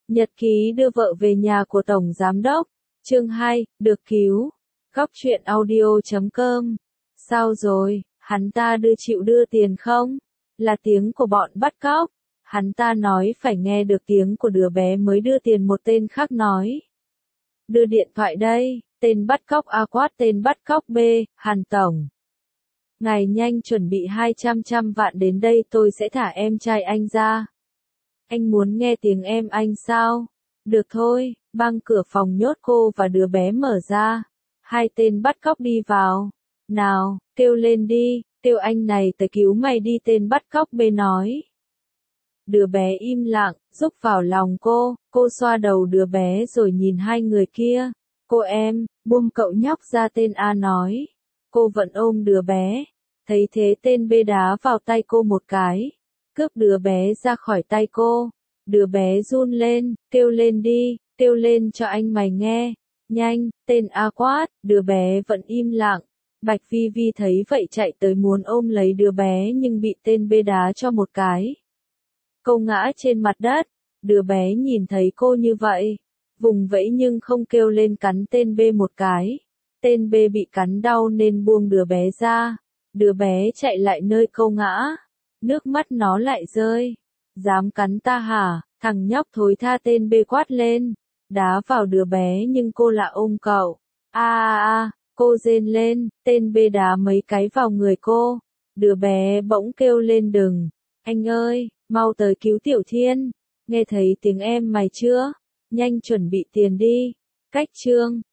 Nhật ký đưa vợ về nhà của Tổng Giám đốc. Chương 2, được cứu. Góc truyện audio.com. Sao rồi, hắn ta chịu đưa tiền không? Là tiếng của bọn bắt cóc. Hắn ta nói phải nghe được tiếng của đứa bé mới đưa tiền, một tên khác nói. Đưa điện thoại đây, tên bắt cóc A quát tên bắt cóc B, Hàn Tổng. Ngài nhanh chuẩn bị 200 vạn đến đây, tôi sẽ thả em trai anh ra. Anh muốn nghe tiếng em anh sao? Được thôi, băng cửa phòng nhốt cô và đứa bé mở ra. Hai tên bắt cóc đi vào. Nào, kêu lên đi, kêu anh này tới cứu mày đi, tên bắt cóc B nói. Đứa bé im lặng, rúc vào lòng cô xoa đầu đứa bé rồi nhìn hai người kia. Cô em, buông cậu nhóc ra, tên A nói. Cô vẫn ôm đứa bé. Thấy thế tên B đá vào tay cô một cái, cướp đứa bé ra khỏi tay cô. Đứa bé run lên, kêu lên đi, kêu lên cho anh mày nghe. Nhanh, tên A quát, đứa bé vẫn im lặng. Bạch Vi Vi thấy vậy chạy tới muốn ôm lấy đứa bé nhưng bị tên B đá cho một cái. Cô ngã trên mặt đất, đứa bé nhìn thấy cô như vậy, vùng vẫy nhưng không kêu lên, cắn tên B một cái. Tên B bị cắn đau nên buông đứa bé ra. Đứa bé chạy lại nơi cô ngã, nước mắt nó lại rơi. Dám cắn ta hả, thằng nhóc thối tha, tên B quát lên, đá vào đứa bé nhưng cô lại ôm cậu. Cô rên lên, tên B đá mấy cái vào người cô. Đứa bé bỗng kêu lên, đừng, anh ơi, mau tới cứu Tiểu Thiên, nghe thấy tiếng em mày chưa? Nhanh chuẩn bị tiền đi. Cách chương